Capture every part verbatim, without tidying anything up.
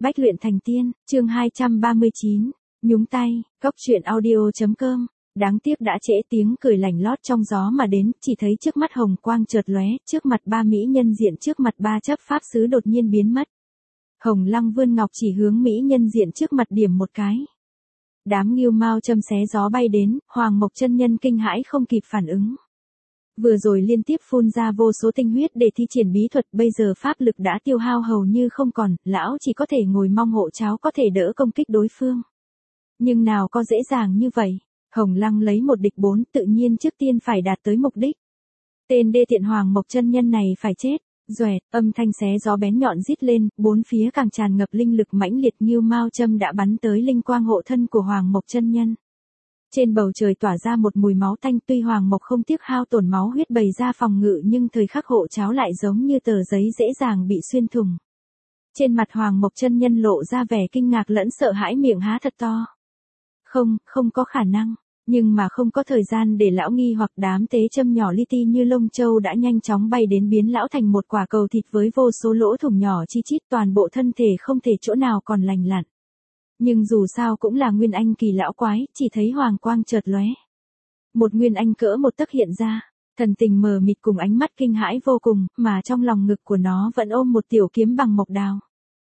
Bách luyện thành tiên, chương hai trăm ba mươi chín, nhúng tay, góc truyện audio chấm com. Đáng tiếc đã trễ, tiếng cười lảnh lót trong gió mà đến, chỉ thấy trước mắt hồng quang chợt lóe, trước mặt ba mỹ nhân diện trước mặt ba chấp pháp sứ đột nhiên biến mất. Hồng Lăng vươn ngọc chỉ hướng mỹ nhân diện trước mặt điểm một cái. Đám ngưu mao châm xé gió bay đến, Hoàng Mộc chân nhân kinh hãi không kịp phản ứng. Vừa rồi liên tiếp phun ra vô số tinh huyết để thi triển bí thuật, bây giờ pháp lực đã tiêu hao hầu như không còn, lão chỉ có thể ngồi mong hộ cháo có thể đỡ công kích đối phương. Nhưng nào có dễ dàng như vậy, Hồng Lăng lấy một địch bốn, tự nhiên trước tiên phải đạt tới mục đích. Tên đê tiện Hoàng Mộc chân nhân này phải chết. Doẹt, âm thanh xé gió bén nhọn rít lên, bốn phía càng tràn ngập linh lực mãnh liệt, ngưu mao châm đã bắn tới linh quang hộ thân của Hoàng Mộc chân nhân. Trên bầu trời tỏa ra một mùi máu tanh, tuy Hoàng Mộc không tiếc hao tổn máu huyết bày ra phòng ngự nhưng thời khắc hộ cháo lại giống như tờ giấy dễ dàng bị xuyên thủng. Trên mặt Hoàng Mộc chân nhân lộ ra vẻ kinh ngạc lẫn sợ hãi, miệng há thật to. Không, không có khả năng, nhưng mà không có thời gian để lão nghi hoặc, đám tế châm nhỏ li ti như lông châu đã nhanh chóng bay đến biến lão thành một quả cầu thịt với vô số lỗ thủng nhỏ chi chít, toàn bộ thân thể không thể chỗ nào còn lành lặn. Nhưng dù sao cũng là nguyên anh kỳ lão quái, chỉ thấy hoàng quang chợt lóe. Một nguyên anh cỡ một tấc hiện ra, thần tình mờ mịt cùng ánh mắt kinh hãi vô cùng, mà trong lòng ngực của nó vẫn ôm một tiểu kiếm bằng mộc đào.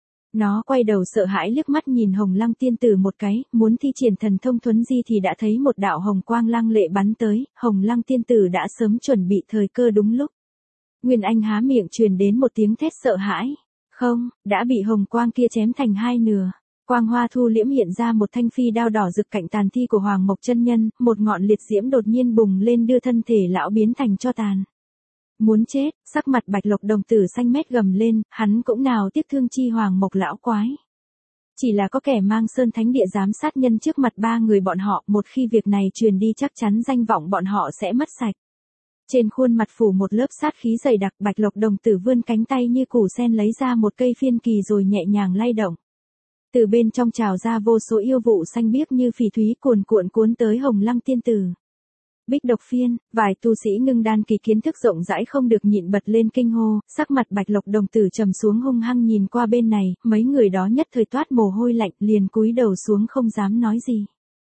Nó quay đầu sợ hãi liếc mắt nhìn Hồng Lăng tiên tử một cái, muốn thi triển thần thông thuấn di thì đã thấy một đạo hồng quang lăng lệ bắn tới, Hồng Lăng tiên tử đã sớm chuẩn bị thời cơ đúng lúc. Nguyên anh há miệng truyền đến một tiếng thét sợ hãi, không, đã bị hồng quang kia chém thành hai nửa. Quang hoa thu liễm hiện ra một thanh phi đao đỏ rực cạnh tàn thi của Hoàng Mộc chân nhân, một ngọn liệt diễm đột nhiên bùng lên đưa thân thể lão biến thành tro tàn. Muốn chết, sắc mặt Bạch Lộc đồng tử xanh mét gầm lên, hắn cũng nào tiếc thương chi Hoàng Mộc lão quái. Chỉ là có kẻ mang sơn thánh địa giám sát nhân trước mặt ba người bọn họ, một khi việc này truyền đi chắc chắn danh vọng bọn họ sẽ mất sạch. Trên khuôn mặt phủ một lớp sát khí dày đặc, Bạch Lộc đồng tử vươn cánh tay như củ sen lấy ra một cây phiên kỳ rồi nhẹ nhàng lay động. Từ bên trong trào ra vô số yêu vụ xanh biếc như phỉ thúy cuồn cuộn cuốn tới Hồng Lăng tiên tử. Bích độc phiên, vài tu sĩ ngưng đan kỳ kiến thức rộng rãi không được nhịn bật lên kinh hô, sắc mặt Bạch Lộc đồng tử trầm xuống hung hăng nhìn qua bên này, mấy người đó nhất thời toát mồ hôi lạnh liền cúi đầu xuống không dám nói gì.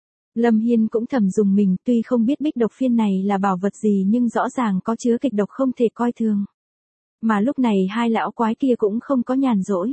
Lâm Hiên cũng thầm dùng mình, tuy không biết bích độc phiên này là bảo vật gì nhưng rõ ràng có chứa kịch độc không thể coi thường. Mà lúc này hai lão quái kia cũng không có nhàn rỗi.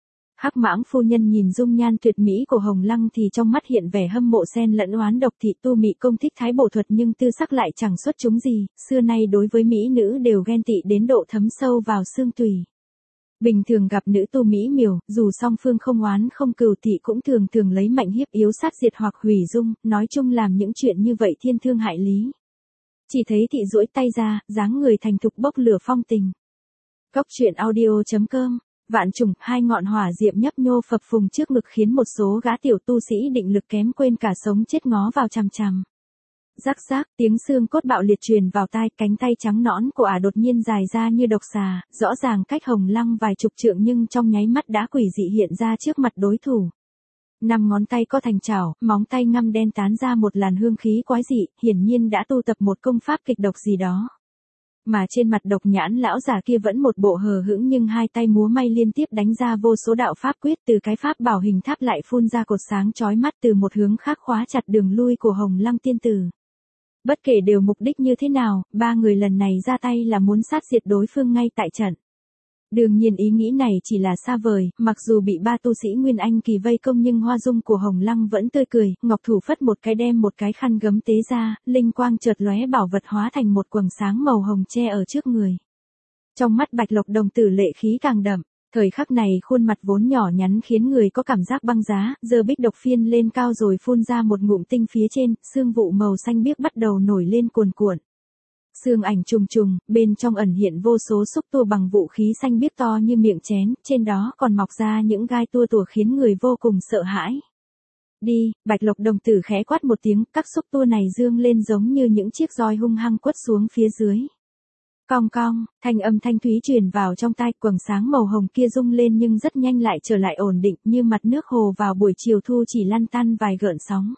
Hắc Mãng phu nhân nhìn dung nhan tuyệt mỹ của Hồng Lăng thì trong mắt hiện vẻ hâm mộ xen lẫn oán độc, thị tu mị công thích thái bổ thuật nhưng tư sắc lại chẳng xuất chúng gì, xưa nay đối với mỹ nữ đều ghen tị đến độ thấm sâu vào xương tủy. Bình thường gặp nữ tu mỹ miều, dù song phương không oán không cừu thị cũng thường thường lấy mạnh hiếp yếu sát diệt hoặc hủy dung, nói chung làm những chuyện như vậy thiên thương hại lý. Chỉ thấy thị duỗi tay ra, dáng người thành thục bốc lửa phong tình. Góc truyện audio chấm com. Vạn trùng, hai ngọn hỏa diệm nhấp nhô phập phùng trước ngực khiến một số gã tiểu tu sĩ định lực kém quên cả sống chết ngó vào chằm chằm. Rắc rác, tiếng xương cốt bạo liệt truyền vào tai, cánh tay trắng nõn của ả đột nhiên dài ra như độc xà, rõ ràng cách Hồng Lăng vài chục trượng nhưng trong nháy mắt đã quỷ dị hiện ra trước mặt đối thủ. Năm ngón tay có thành chảo, móng tay ngăm đen tán ra một làn hương khí quái dị, hiển nhiên đã tu tập một công pháp kịch độc gì đó. Mà trên mặt độc nhãn lão già kia vẫn một bộ hờ hững nhưng hai tay múa may liên tiếp đánh ra vô số đạo pháp quyết, từ cái pháp bảo hình tháp lại phun ra cột sáng chói mắt từ một hướng khác khóa chặt đường lui của Hồng Lăng tiên tử. Bất kể đều mục đích như thế nào, ba người lần này ra tay là muốn sát diệt đối phương ngay tại trận. Đương nhiên ý nghĩ này chỉ là xa vời, mặc dù bị ba tu sĩ Nguyên Anh kỳ vây công nhưng hoa dung của Hồng Lăng vẫn tươi cười, ngọc thủ phất một cái đem một cái khăn gấm tế ra, linh quang chợt lóe bảo vật hóa thành một quầng sáng màu hồng che ở trước người. Trong mắt Bạch Lộc đồng tử lệ khí càng đậm, thời khắc này khuôn mặt vốn nhỏ nhắn khiến người có cảm giác băng giá, giờ bích độc phiên lên cao rồi phun ra một ngụm tinh phía trên, sương vụ màu xanh biếc bắt đầu nổi lên cuồn cuộn. Sương ảnh trùng trùng, bên trong ẩn hiện vô số xúc tua bằng vũ khí xanh biếc to như miệng chén, trên đó còn mọc ra những gai tua tủa khiến người vô cùng sợ hãi. Đi, Bạch Lộc đồng tử khẽ quát một tiếng, các xúc tua này dương lên giống như những chiếc roi hung hăng quất xuống phía dưới. Cong cong, thanh âm thanh thúy truyền vào trong tai, quầng sáng màu hồng kia rung lên nhưng rất nhanh lại trở lại ổn định như mặt nước hồ vào buổi chiều thu chỉ lăn tăn vài gợn sóng.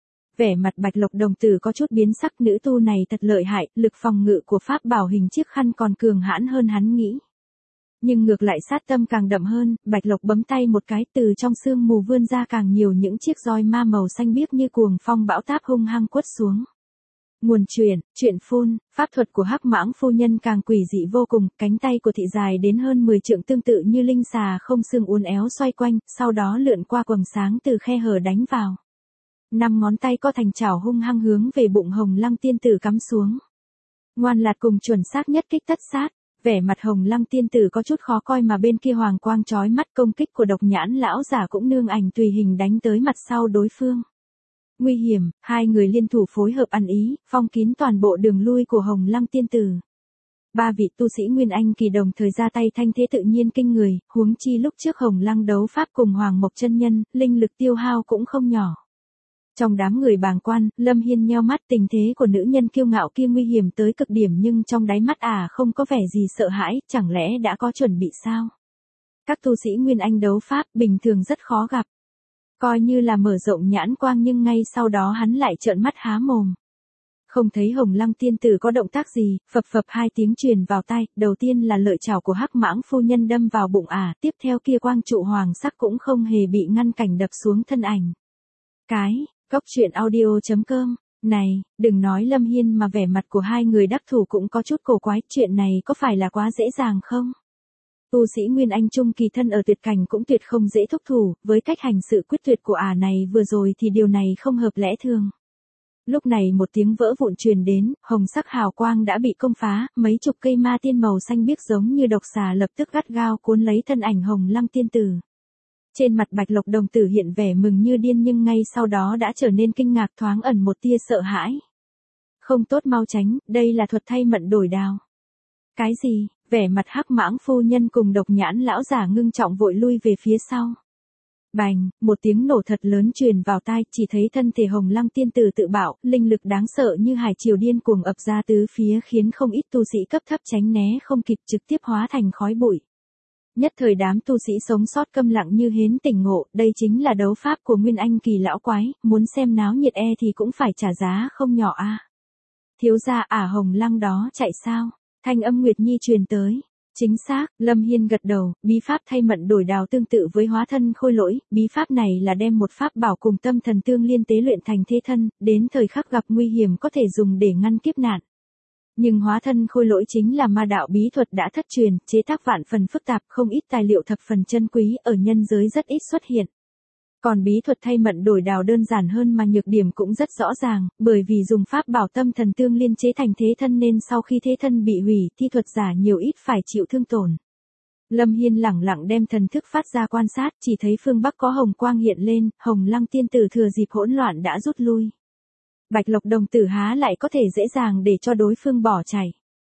Vẻ mặt Bạch Lộc đồng tử có chút biến sắc, nữ tu này thật lợi hại, lực phòng ngự của pháp bảo hình chiếc khăn còn cường hãn hơn hắn nghĩ. Nhưng ngược lại sát tâm càng đậm hơn, Bạch Lộc bấm tay một cái, từ trong sương mù vươn ra càng nhiều những chiếc roi ma màu xanh biếc như cuồng phong bão táp hung hăng quất xuống. Nguồn truyện, truyện phun, pháp thuật của Hắc Mãng phu nhân càng quỷ dị vô cùng, cánh tay của thị dài đến hơn mười trượng tương tự như linh xà không xương uốn éo xoay quanh, sau đó lượn qua quầng sáng từ khe hở đánh vào. Năm ngón tay có thành chảo hung hăng hướng về bụng Hồng Lăng tiên tử cắm xuống. Ngoan lạt cùng chuẩn xác nhất kích tất sát, vẻ mặt Hồng Lăng tiên tử có chút khó coi mà bên kia hoàng quang chói mắt, công kích của Độc Nhãn lão giả cũng nương ảnh tùy hình đánh tới mặt sau đối phương. Nguy hiểm, hai người liên thủ phối hợp ăn ý, phong kín toàn bộ đường lui của Hồng Lăng tiên tử. Ba vị tu sĩ Nguyên Anh kỳ đồng thời ra tay thanh thế tự nhiên kinh người, huống chi lúc trước Hồng Lăng đấu pháp cùng Hoàng Mộc chân nhân, linh lực tiêu hao cũng không nhỏ. Trong đám người bàng quan, Lâm Hiên nheo mắt, tình thế của nữ nhân kiêu ngạo kia nguy hiểm tới cực điểm nhưng trong đáy mắt ả à không có vẻ gì sợ hãi, chẳng lẽ đã có chuẩn bị sao? Các tu sĩ Nguyên Anh đấu pháp bình thường rất khó gặp. Coi như là mở rộng nhãn quang nhưng ngay sau đó hắn lại trợn mắt há mồm. Không thấy Hồng Lăng tiên tử có động tác gì, phập phập hai tiếng truyền vào tai, đầu tiên là lợi chảo của Hắc Mãng phu nhân đâm vào bụng ả, à, tiếp theo kia quang trụ hoàng sắc cũng không hề bị ngăn cảnh đập xuống thân ảnh. Cái, Cốc truyện audio chấm com, này, đừng nói Lâm Hiên mà vẻ mặt của hai người đắc thủ cũng có chút cổ quái, chuyện này có phải là quá dễ dàng không? Tu sĩ Nguyên Anh Trung kỳ thân ở tuyệt cảnh cũng tuyệt không dễ thúc thủ, với cách hành sự quyết tuyệt của ả này vừa rồi thì điều này không hợp lẽ thường. Lúc này một tiếng vỡ vụn truyền đến, hồng sắc hào quang đã bị công phá, mấy chục cây ma tiên màu xanh biếc giống như độc xà lập tức gắt gao cuốn lấy thân ảnh Hồng Lăng tiên tử. Trên mặt Bạch Lộc đồng tử hiện vẻ mừng như điên nhưng ngay sau đó đã trở nên kinh ngạc, thoáng ẩn một tia sợ hãi. Không tốt, mau tránh, đây là thuật thay mận đổi đào. Cái gì? Vẻ mặt Hắc Mãng phu nhân cùng Độc Nhãn lão giả ngưng trọng vội lui về phía sau. Bành, một tiếng nổ thật lớn truyền vào tai, chỉ thấy thân thể Hồng Lăng tiên tử tự bạo, linh lực đáng sợ như hải triều điên cuồng ập ra tứ phía khiến không ít tu sĩ cấp thấp tránh né không kịp, trực tiếp hóa thành khói bụi. Nhất thời đám tu sĩ sống sót câm lặng như hến tỉnh ngộ, đây chính là đấu pháp của Nguyên Anh kỳ lão quái, muốn xem náo nhiệt e thì cũng phải trả giá không nhỏ a. À. Thiếu gia ả Hồng Lăng đó chạy sao? Thanh âm Nguyệt Nhi truyền tới. Chính xác, Lâm Hiên gật đầu, bí pháp thay mận đổi đào tương tự với hóa thân khôi lỗi, bí pháp này là đem một pháp bảo cùng tâm thần tương liên tế luyện thành thế thân, đến thời khắc gặp nguy hiểm có thể dùng để ngăn kiếp nạn. Nhưng hóa thân khôi lỗi chính là ma đạo bí thuật đã thất truyền, chế tác vạn phần phức tạp, không ít tài liệu thập phần chân quý, ở nhân giới rất ít xuất hiện. Còn bí thuật thay mận đổi đào đơn giản hơn mà nhược điểm cũng rất rõ ràng, bởi vì dùng pháp bảo tâm thần tương liên chế thành thế thân nên sau khi thế thân bị hủy, thi thuật giả nhiều ít phải chịu thương tổn. Lâm Hiên lẳng lặng đem thần thức phát ra quan sát, chỉ thấy phương Bắc có hồng quang hiện lên, Hồng Lăng tiên tử thừa dịp hỗn loạn đã rút lui. Bạch Lộc đồng tử há lại có thể dễ dàng để cho đối phương bỏ chạy.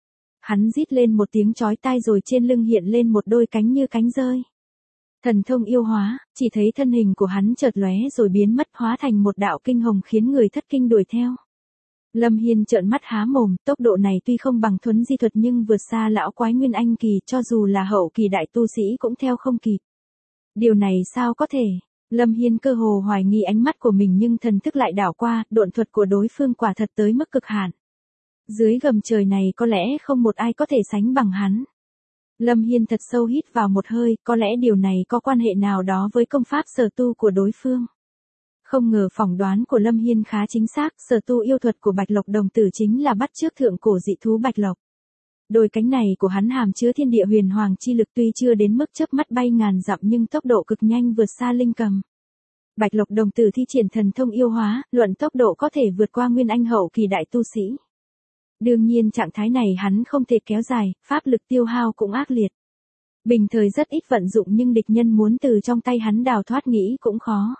Hắn rít lên một tiếng chói tai rồi trên lưng hiện lên một đôi cánh như cánh rơi. Thần thông yêu hóa, chỉ thấy thân hình của hắn chợt lóe rồi biến mất, hóa thành một đạo kinh hồng khiến người thất kinh đuổi theo. Lâm Hiên trợn mắt há mồm, tốc độ này tuy không bằng thuấn di thuật nhưng vượt xa lão quái Nguyên Anh kỳ, cho dù là hậu kỳ đại tu sĩ cũng theo không kịp. Điều này sao có thể? Lâm Hiên cơ hồ hoài nghi ánh mắt của mình nhưng thần thức lại đảo qua, độn thuật của đối phương quả thật tới mức cực hạn. Dưới gầm trời này có lẽ không một ai có thể sánh bằng hắn. Lâm Hiên thật sâu hít vào một hơi, có lẽ điều này có quan hệ nào đó với công pháp sở tu của đối phương. Không ngờ phỏng đoán của Lâm Hiên khá chính xác, sở tu yêu thuật của Bạch Lộc đồng tử chính là bắt chước thượng cổ dị thú Bạch Lộc. Đôi cánh này của hắn hàm chứa thiên địa huyền hoàng chi lực, tuy chưa đến mức chớp mắt bay ngàn dặm nhưng tốc độ cực nhanh vượt xa linh cầm. Bạch Lộc đồng tử thi triển thần thông yêu hóa, luận tốc độ có thể vượt qua Nguyên Anh hậu kỳ đại tu sĩ. Đương nhiên trạng thái này hắn không thể kéo dài, pháp lực tiêu hao cũng ác liệt. Bình thời rất ít vận dụng nhưng địch nhân muốn từ trong tay hắn đào thoát nghĩ cũng khó.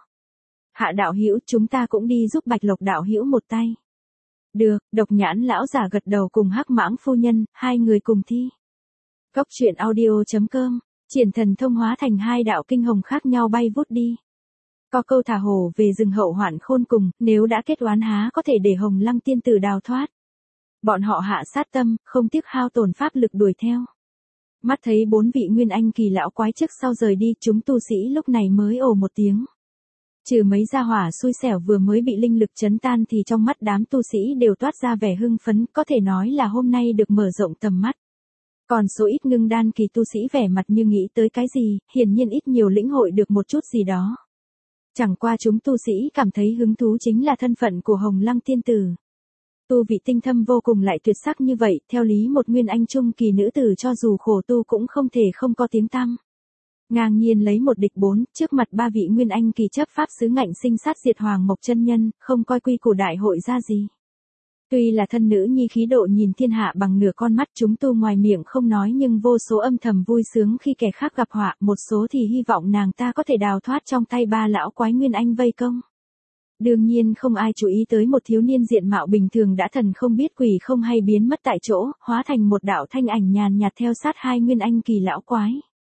Hạ đạo hữu, chúng ta cũng đi giúp Bạch Lộc đạo hữu một tay. Được, Độc Nhãn lão giả gật đầu cùng Hắc Mãng phu nhân, hai người cùng thi. Cốc truyện audio chấm com, triển thần thông hóa thành hai đạo kinh hồng khác nhau bay vút đi. Có câu thả hổ về rừng hậu hoạn khôn cùng, nếu đã kết oán há có thể để Hồng Lăng tiên tử đào thoát. Bọn họ hạ sát tâm, không tiếc hao tổn pháp lực đuổi theo. Mắt thấy bốn vị Nguyên Anh kỳ lão quái trước sau rời đi, chúng tu sĩ lúc này mới ồ một tiếng. Trừ mấy gia hỏa xui xẻo vừa mới bị linh lực chấn tan thì trong mắt đám tu sĩ đều toát ra vẻ hưng phấn, có thể nói là hôm nay được mở rộng tầm mắt. Còn số ít ngưng đan kỳ tu sĩ vẻ mặt như nghĩ tới cái gì, hiển nhiên ít nhiều lĩnh hội được một chút gì đó. Chẳng qua chúng tu sĩ cảm thấy hứng thú chính là thân phận của Hồng Lăng tiên tử. Tu vị tinh thâm vô cùng lại tuyệt sắc như vậy, theo lý một nguyên anh trung kỳ nữ tử cho dù khổ tu cũng không thể không có tiếng tăm. Ngang nhiên lấy một địch bốn, trước mặt ba vị nguyên anh kỳ chấp pháp sứ ngạnh sinh sát diệt Hoàng Mộc chân nhân, không coi quy củ đại hội ra gì. Tuy là thân nữ nhi khí độ nhìn thiên hạ bằng nửa con mắt, chúng tu ngoài miệng không nói nhưng vô số âm thầm vui sướng khi kẻ khác gặp họa, một số thì hy vọng nàng ta có thể đào thoát trong tay ba lão quái nguyên anh vây công. Đương nhiên không ai chú ý tới một thiếu niên diện mạo bình thường đã thần không biết quỷ không hay biến mất tại chỗ, hóa thành một đạo thanh ảnh nhàn nhạt theo sát hai nguyên anh kỳ lão quái.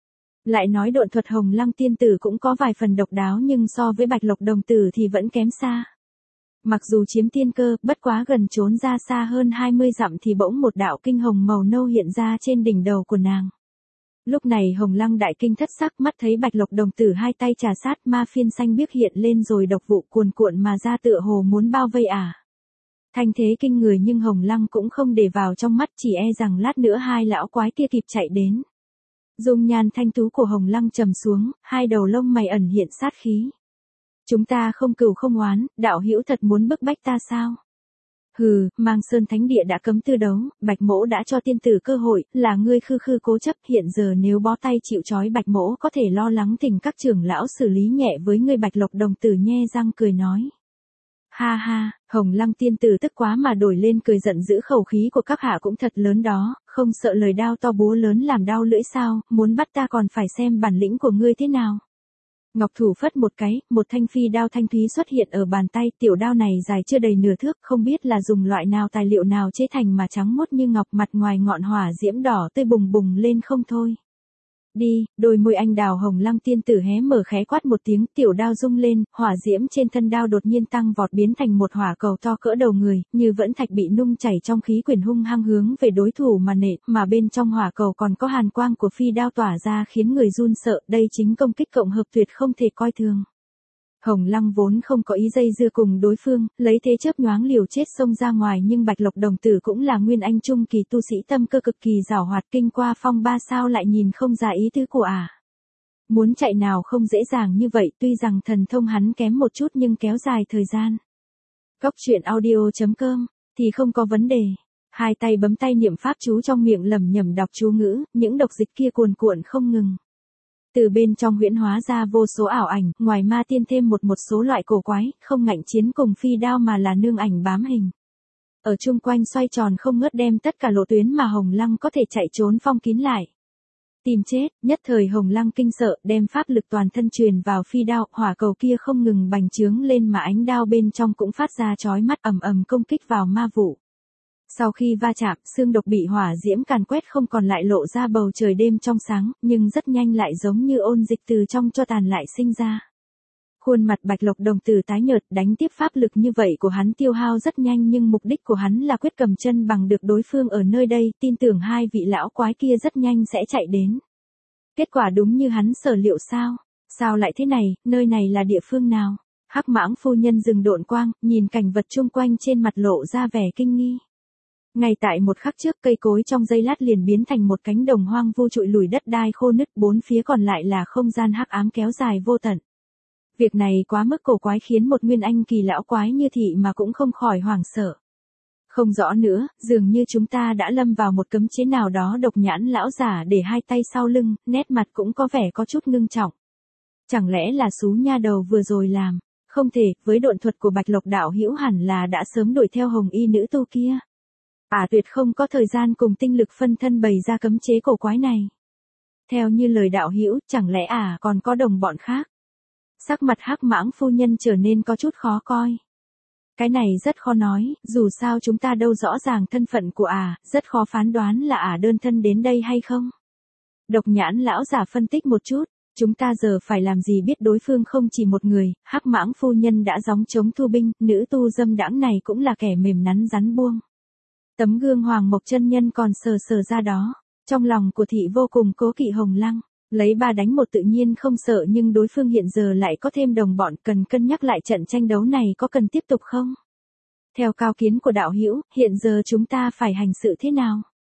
Lại nói độn thuật Hồng Lăng tiên tử cũng có vài phần độc đáo nhưng so với Bạch Lộc đồng tử thì vẫn kém xa. Mặc dù chiếm tiên cơ, bất quá gần trốn ra xa hơn hai mươi dặm thì bỗng một đạo kinh hồng màu nâu hiện ra trên đỉnh đầu của nàng. Lúc này Hồng Lăng đại kinh thất sắc, mắt thấy Bạch Lộc đồng tử hai tay trà sát, ma phiên xanh biếc hiện lên rồi độc vụ cuồn cuộn mà ra tựa hồ muốn bao vây ả. Thanh thế kinh người nhưng Hồng Lăng cũng không để vào trong mắt, chỉ e rằng lát nữa hai lão quái kia kịp chạy đến. Dung nhan thanh tú của Hồng Lăng trầm xuống, hai đầu lông mày ẩn hiện sát khí. Chúng ta không cừu không oán, đạo hữu thật muốn bức bách ta sao? Hừ, Mang Sơn Thánh Địa đã cấm tư đấu, Bạch Mỗ đã cho tiên tử cơ hội, là ngươi khư khư cố chấp, hiện giờ nếu bó tay chịu trói Bạch Mỗ có thể lo lắng tình các trưởng lão xử lý nhẹ với ngươi. Bạch Lộc đồng tử nhe răng cười nói. Ha ha, Hồng Lăng tiên tử tức quá mà đổi lên cười giận dữ, khẩu khí của các hạ cũng thật lớn đó, không sợ lời đao to búa lớn làm đau lưỡi sao, muốn bắt ta còn phải xem bản lĩnh của ngươi thế nào. Ngọc thủ phất một cái, một thanh phi đao thanh thúy xuất hiện ở bàn tay, tiểu đao này dài chưa đầy nửa thước, không biết là dùng loại nào tài liệu nào chế thành mà trắng muốt như ngọc, mặt ngoài ngọn hỏa diễm đỏ tươi bùng bùng lên không thôi. Đi, đôi môi anh đào Hồng Lăng tiên tử hé mở khẽ quát một tiếng, tiểu đao rung lên, hỏa diễm trên thân đao đột nhiên tăng vọt biến thành một hỏa cầu to cỡ đầu người, như vẫn thạch bị nung chảy trong khí quyển hung hăng hướng về đối thủ mà nện, mà bên trong hỏa cầu còn có hàn quang của phi đao tỏa ra khiến người run sợ, đây chính công kích cộng hợp tuyệt không thể coi thường. Hồng Lăng vốn không có ý dây dưa cùng đối phương, lấy thế chớp nhoáng liều chết xông ra ngoài, nhưng Bạch Lộc đồng tử cũng là nguyên anh trung kỳ tu sĩ tâm cơ cực kỳ giảo hoạt, kinh qua phong ba sao lại nhìn không ra ý tứ của ả. À. Muốn chạy nào không dễ dàng như vậy, tuy rằng thần thông hắn kém một chút nhưng kéo dài thời gian. Góc truyện audio chấm com thì không có vấn đề. Hai tay bấm tay niệm pháp chú, trong miệng lẩm nhẩm đọc chú ngữ, những độc dịch kia cuồn cuộn không ngừng. Từ bên trong huyễn hóa ra vô số ảo ảnh, ngoài ma tiên thêm một một số loại cổ quái, không ngạnh chiến cùng phi đao mà là nương ảnh bám hình. Ở chung quanh xoay tròn không ngớt, đem tất cả lộ tuyến mà Hồng Lăng có thể chạy trốn phong kín lại. Tìm chết, nhất thời Hồng Lăng kinh sợ, đem pháp lực toàn thân truyền vào phi đao, hỏa cầu kia không ngừng bành trướng lên mà ánh đao bên trong cũng phát ra chói mắt, ầm ầm công kích vào ma vụ. Sau khi va chạm, xương độc bị hỏa diễm càn quét không còn lại, lộ ra bầu trời đêm trong sáng, nhưng rất nhanh lại giống như ôn dịch từ trong tro tàn lại sinh ra. Khuôn mặt Bạch Lộc đồng tử tái nhợt, đánh tiếp pháp lực như vậy của hắn tiêu hao rất nhanh, nhưng mục đích của hắn là quyết cầm chân bằng được đối phương ở nơi đây, tin tưởng hai vị lão quái kia rất nhanh sẽ chạy đến. Kết quả đúng như hắn sở liệu sao? Sao lại thế này, nơi này là địa phương nào? Hắc Mãng phu nhân dừng độn quang, nhìn cảnh vật chung quanh trên mặt lộ ra vẻ kinh nghi. Ngay tại một khắc trước, cây cối trong giây lát liền biến thành một cánh đồng hoang vu trụi lùi, đất đai khô nứt, bốn phía còn lại là không gian hắc ám kéo dài vô tận. Việc này quá mức cổ quái khiến một nguyên anh kỳ lão quái như thị mà cũng không khỏi hoảng sợ. Không rõ nữa, dường như chúng ta đã lâm vào một cấm chế nào đó. Độc Nhãn lão giả để hai tay sau lưng, nét mặt cũng có vẻ có chút ngưng trọng. Chẳng lẽ là xú nha đầu vừa rồi làm? Không thể, với độn thuật của Bạch Lộc đạo hữu hẳn là đã sớm đuổi theo hồng y nữ tu kia. Ả à, tuyệt không có thời gian cùng tinh lực phân thân bày ra cấm chế cổ quái này. Theo như lời đạo hữu, chẳng lẽ ả à còn có đồng bọn khác? Sắc mặt Hắc Mãng phu nhân trở nên có chút khó coi. Cái này rất khó nói, dù sao chúng ta đâu rõ ràng thân phận của ả, à, rất khó phán đoán là ả à đơn thân đến đây hay không. Độc Nhãn lão giả phân tích một chút, chúng ta giờ phải làm gì, biết đối phương không chỉ một người. Hắc Mãng phu nhân đã gióng chống thu binh, nữ tu dâm đãng này cũng là kẻ mềm nắn rắn buông. Tấm gương Hoàng Mộc chân nhân còn sờ sờ ra đó, trong lòng của thị vô cùng cố kỵ Hồng Lăng, lấy ba đánh một tự nhiên không sợ, nhưng đối phương hiện giờ lại có thêm đồng bọn, cần cân nhắc lại trận tranh đấu này có cần tiếp tục không? Theo cao kiến của đạo hữu, hiện giờ chúng ta phải hành sự thế nào?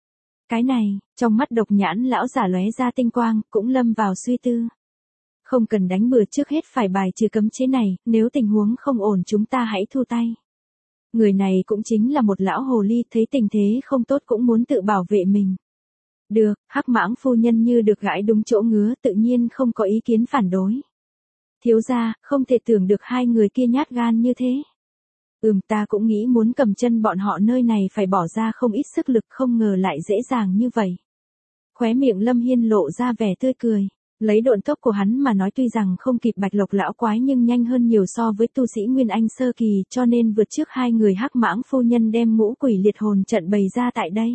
Cái này, trong mắt độc nhãn lão giả lóe ra tinh quang, cũng lâm vào suy tư. Không cần đánh bừa, trước hết phải bài trừ cấm chế này, nếu tình huống không ổn chúng ta hãy thu tay. Người này cũng chính là một lão hồ ly, thấy tình thế không tốt cũng muốn tự bảo vệ mình. Được, Hắc Mãng phu nhân như được gãi đúng chỗ ngứa, tự nhiên không có ý kiến phản đối. Thiếu gia, không thể tưởng được hai người kia nhát gan như thế. Ừm, ta cũng nghĩ muốn cầm chân bọn họ, nơi này phải bỏ ra không ít sức lực, không ngờ lại dễ dàng như vậy. Khóe miệng Lâm Hiên lộ ra vẻ tươi cười. Lấy độn tốc của hắn mà nói, tuy rằng không kịp Bạch Lộc lão quái nhưng nhanh hơn nhiều so với tu sĩ Nguyên Anh sơ kỳ, cho nên vượt trước hai người. Hắc Mãng phu nhân đem ngũ quỷ liệt hồn trận bày ra tại đây.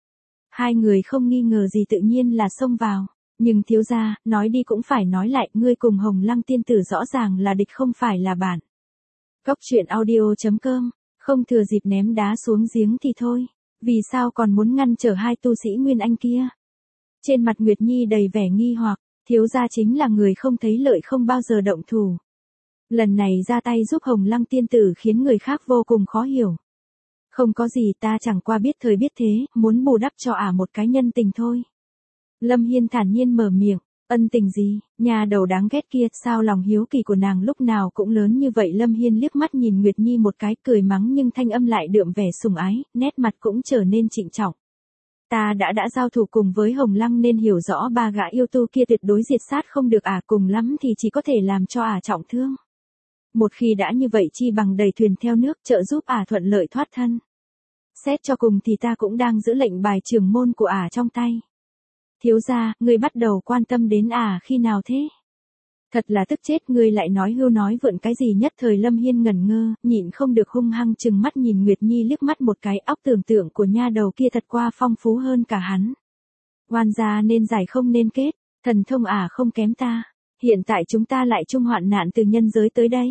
Hai người không nghi ngờ gì tự nhiên là xông vào. Nhưng thiếu gia, nói đi cũng phải nói lại, ngươi cùng Hồng Lăng tiên tử rõ ràng là địch không phải là bạn. Góc truyện audio chấm com, không thừa dịp ném đá xuống giếng thì thôi. Vì sao còn muốn ngăn trở hai tu sĩ Nguyên Anh kia? Trên mặt Nguyệt Nhi đầy vẻ nghi hoặc. Thiếu gia chính là người không thấy lợi không bao giờ động thủ. Lần này ra tay giúp Hồng Lăng tiên tử khiến người khác vô cùng khó hiểu. Không có gì, ta chẳng qua biết thời biết thế, muốn bù đắp cho ả một cái nhân tình thôi. Lâm Hiên thản nhiên mở miệng, ân tình gì, nhà đầu đáng ghét kia, sao lòng hiếu kỳ của nàng lúc nào cũng lớn như vậy. Lâm Hiên liếc mắt nhìn Nguyệt Nhi một cái, cười mắng nhưng thanh âm lại đượm vẻ sùng ái, nét mặt cũng trở nên trịnh trọng. Ta đã đã giao thủ cùng với Hồng Lăng nên hiểu rõ ba gã yêu tu kia tuyệt đối diệt sát không được ả, cùng lắm thì chỉ có thể làm cho ả trọng thương. Một khi đã như vậy chi bằng đầy thuyền theo nước, trợ giúp ả thuận lợi thoát thân. Xét cho cùng thì ta cũng đang giữ lệnh bài trưởng môn của ả trong tay. Thiếu gia, ngươi bắt đầu quan tâm đến ả khi nào thế? Thật là tức chết, ngươi lại nói hưu nói vượn cái gì? Nhất thời Lâm Hiên ngẩn ngơ, nhịn không được hung hăng chừng mắt nhìn Nguyệt Nhi liếc mắt một cái. Óc tưởng tượng của nha đầu kia thật qua phong phú hơn cả hắn. Oan gia nên giải không nên kết, thần thông ả không kém ta. Hiện tại chúng ta lại chung hoạn nạn từ nhân giới tới đây.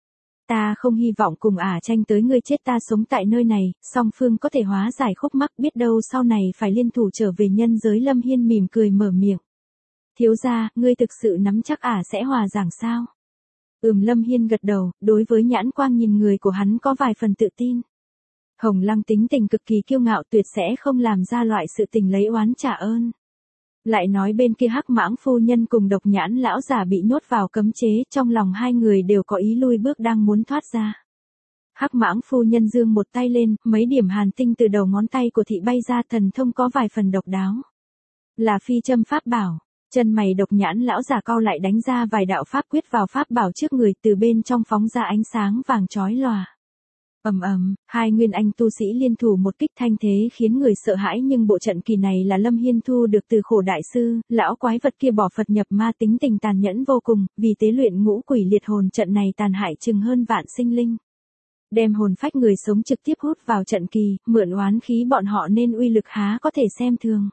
Ta không hy vọng cùng ả tranh tới ngươi chết ta sống tại nơi này, song phương có thể hóa giải khúc mắc, biết đâu sau này phải liên thủ trở về nhân giới. Lâm Hiên mỉm cười mở miệng. Thiếu gia, ngươi thực sự nắm chắc ả sẽ hòa giải sao? Ừm, Lâm Hiên gật đầu, đối với nhãn quang nhìn người của hắn có vài phần tự tin. Hồng Lăng tính tình cực kỳ kiêu ngạo, tuyệt sẽ không làm ra loại sự tình lấy oán trả ơn. Lại nói bên kia Hắc Mãng phu nhân cùng độc nhãn lão giả bị nhốt vào cấm chế, trong lòng hai người đều có ý lui bước đang muốn thoát ra. Hắc Mãng phu nhân giương một tay lên, mấy điểm hàn tinh từ đầu ngón tay của thị bay ra, thần thông có vài phần độc đáo. Là phi châm pháp bảo. Chân mày độc nhãn lão giả cau lại, đánh ra vài đạo pháp quyết vào pháp bảo trước người, từ bên trong phóng ra ánh sáng vàng chói lòa. Ầm ầm, hai nguyên anh tu sĩ liên thủ một kích thanh thế khiến người sợ hãi, nhưng bộ trận kỳ này là Lâm Hiên thu được từ Khổ đại sư, lão quái vật kia bỏ Phật nhập ma, tính tình tàn nhẫn vô cùng, vì tế luyện ngũ quỷ liệt hồn trận này tàn hại chừng hơn vạn sinh linh. Đem hồn phách người sống trực tiếp hút vào trận kỳ, mượn oán khí bọn họ nên uy lực há có thể xem thường.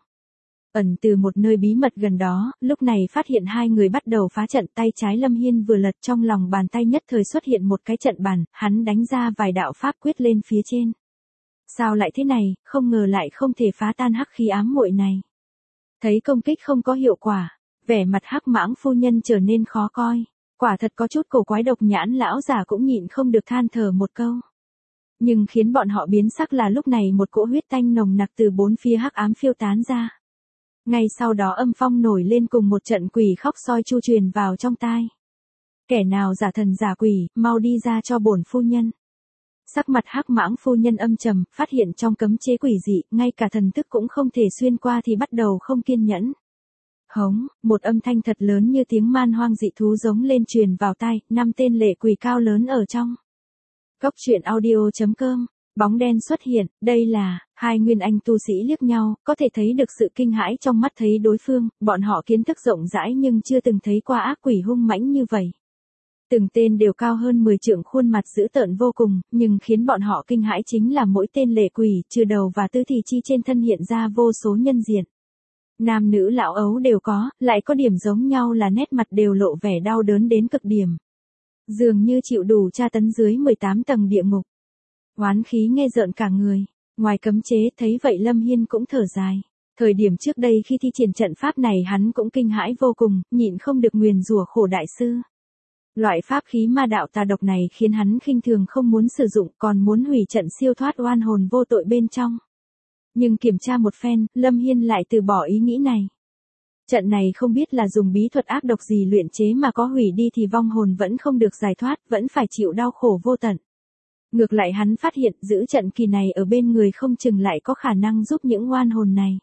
Ẩn từ một nơi bí mật gần đó, lúc này phát hiện hai người bắt đầu phá trận, tay trái Lâm Hiên vừa lật, trong lòng bàn tay nhất thời xuất hiện một cái trận bàn, hắn đánh ra vài đạo pháp quyết lên phía trên. Sao lại thế này, không ngờ lại không thể phá tan hắc khí ám muội này. Thấy công kích không có hiệu quả, vẻ mặt Hắc Mãng phu nhân trở nên khó coi, quả thật có chút cổ quái. Độc nhãn lão giả cũng nhịn không được than thở một câu. Nhưng khiến bọn họ biến sắc là lúc này một cỗ huyết tanh nồng nặc từ bốn phía hắc ám phiêu tán ra. Ngay sau đó âm phong nổi lên cùng một trận quỷ khóc soi chu truyền vào trong tai. Kẻ nào giả thần giả quỷ, mau đi ra cho bổn phu nhân. Sắc mặt Hắc Mãng phu nhân âm trầm, phát hiện trong cấm chế quỷ dị, ngay cả thần thức cũng không thể xuyên qua thì bắt đầu không kiên nhẫn. Hống, một âm thanh thật lớn như tiếng man hoang dị thú giống lên truyền vào tai, năm tên lệ quỷ cao lớn ở trong. Góc truyện audio chấm com. Bóng đen xuất hiện, đây là, hai nguyên anh tu sĩ liếc nhau, có thể thấy được sự kinh hãi trong mắt thấy đối phương, bọn họ kiến thức rộng rãi nhưng chưa từng thấy qua ác quỷ hung mãnh như vậy. Từng tên đều cao hơn mười trượng, khuôn mặt dữ tợn vô cùng, nhưng khiến bọn họ kinh hãi chính là mỗi tên lệ quỷ, trừ đầu và tứ thì chi trên thân hiện ra vô số nhân diện. Nam nữ lão ấu đều có, lại có điểm giống nhau là nét mặt đều lộ vẻ đau đớn đến cực điểm. Dường như chịu đủ tra tấn dưới mười tám tầng địa ngục. Oán khí nghe rợn cả người. Ngoài cấm chế thấy vậy Lâm Hiên cũng thở dài. Thời điểm trước đây khi thi triển trận pháp này hắn cũng kinh hãi vô cùng, nhịn không được nguyền rủa Khổ đại sư. Loại pháp khí ma đạo tà độc này khiến hắn khinh thường không muốn sử dụng, còn muốn hủy trận siêu thoát oan hồn vô tội bên trong. Nhưng kiểm tra một phen, Lâm Hiên lại từ bỏ ý nghĩ này. Trận này không biết là dùng bí thuật ác độc gì luyện chế mà có hủy đi thì vong hồn vẫn không được giải thoát, vẫn phải chịu đau khổ vô tận. Ngược lại hắn phát hiện giữ trận kỳ này ở bên người không chừng lại có khả năng giúp những oan hồn này.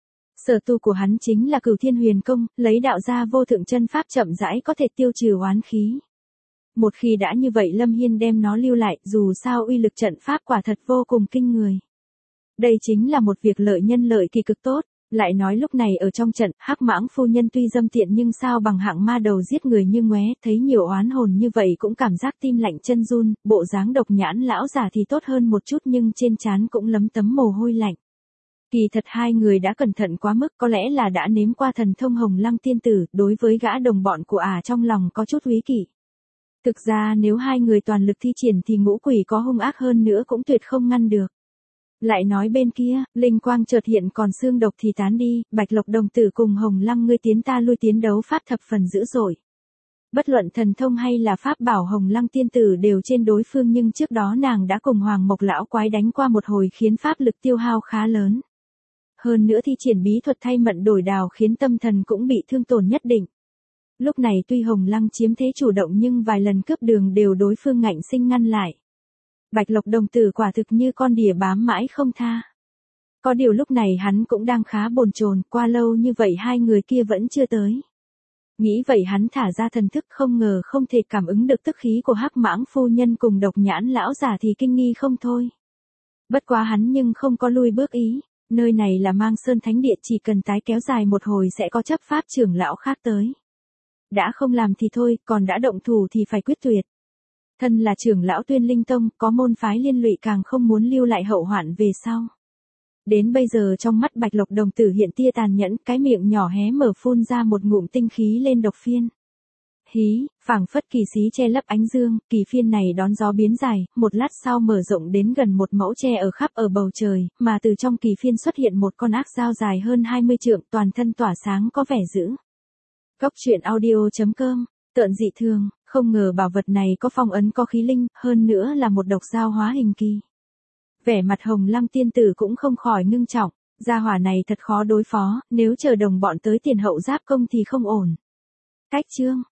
Sở tu của hắn chính là Cửu Thiên Huyền Công, lấy đạo ra vô thượng chân pháp chậm rãi có thể tiêu trừ oán khí. Một khi đã như vậy Lâm Hiên đem nó lưu lại, dù sao uy lực trận pháp quả thật vô cùng kinh người. Đây chính là một việc lợi nhân lợi kỳ cực tốt. Lại nói lúc này ở trong trận, Hắc Mãng phu nhân tuy dâm tiện nhưng sao bằng hạng ma đầu giết người như ngoé, thấy nhiều oán hồn như vậy cũng cảm giác tim lạnh chân run, bộ dáng độc nhãn lão già thì tốt hơn một chút nhưng trên trán cũng lấm tấm mồ hôi lạnh. Kỳ thật hai người đã cẩn thận quá mức, có lẽ là đã nếm qua thần thông Hồng Lăng tiên tử, đối với gã đồng bọn của ả trong lòng có chút úy kỵ. Thực ra nếu hai người toàn lực thi triển thì ngũ quỷ có hung ác hơn nữa cũng tuyệt không ngăn được. Lại nói bên kia, linh quang chợt hiện còn xương độc thì tán đi, Bạch Lộc đồng tử cùng Hồng Lăng ngươi tiến ta lui tiến đấu pháp thập phần dữ dội. Bất luận thần thông hay là pháp bảo Hồng Lăng tiên tử đều trên đối phương nhưng trước đó nàng đã cùng Hoàng Mộc lão quái đánh qua một hồi khiến pháp lực tiêu hao khá lớn. Hơn nữa thi triển bí thuật thay mận đổi đào khiến tâm thần cũng bị thương tổn nhất định. Lúc này tuy Hồng Lăng chiếm thế chủ động nhưng vài lần cướp đường đều đối phương ngạnh sinh ngăn lại. Bạch Lộc đồng tử quả thực như con đỉa bám mãi không tha. Có điều lúc này hắn cũng đang khá bồn chồn, qua lâu như vậy hai người kia vẫn chưa tới. Nghĩ vậy hắn thả ra thần thức không ngờ không thể cảm ứng được tức khí của Hắc Mãng phu nhân cùng độc nhãn lão giả thì kinh nghi không thôi. Bất quá hắn nhưng không có lui bước ý, nơi này là Mang Sơn Thánh Địa chỉ cần tái kéo dài một hồi sẽ có chấp pháp trưởng lão khác tới. Đã không làm thì thôi, còn đã động thủ thì phải quyết tuyệt. Thân là trưởng lão Tuyên Linh Tông, có môn phái liên lụy càng không muốn lưu lại hậu hoạn về sau. Đến bây giờ trong mắt Bạch Lộc đồng tử hiện tia tàn nhẫn, cái miệng nhỏ hé mở phun ra một ngụm tinh khí lên độc phiên. Hí, phảng phất kỳ xí che lấp ánh dương, kỳ phiên này đón gió biến dài, một lát sau mở rộng đến gần một mẫu tre ở khắp ở bầu trời, mà từ trong kỳ phiên xuất hiện một con ác dao dài hơn hai mươi trượng, toàn thân tỏa sáng có vẻ dữ. Góc truyện audio chấm com, tợn dị thường, không ngờ bảo vật này có phong ấn có khí linh, hơn nữa là một độc dao hóa hình kỳ. Vẻ mặt Hồng Lăng tiên tử cũng không khỏi ngưng trọng, gia hỏa này thật khó đối phó, nếu chờ đồng bọn tới tiền hậu giáp công thì không ổn. Cách chương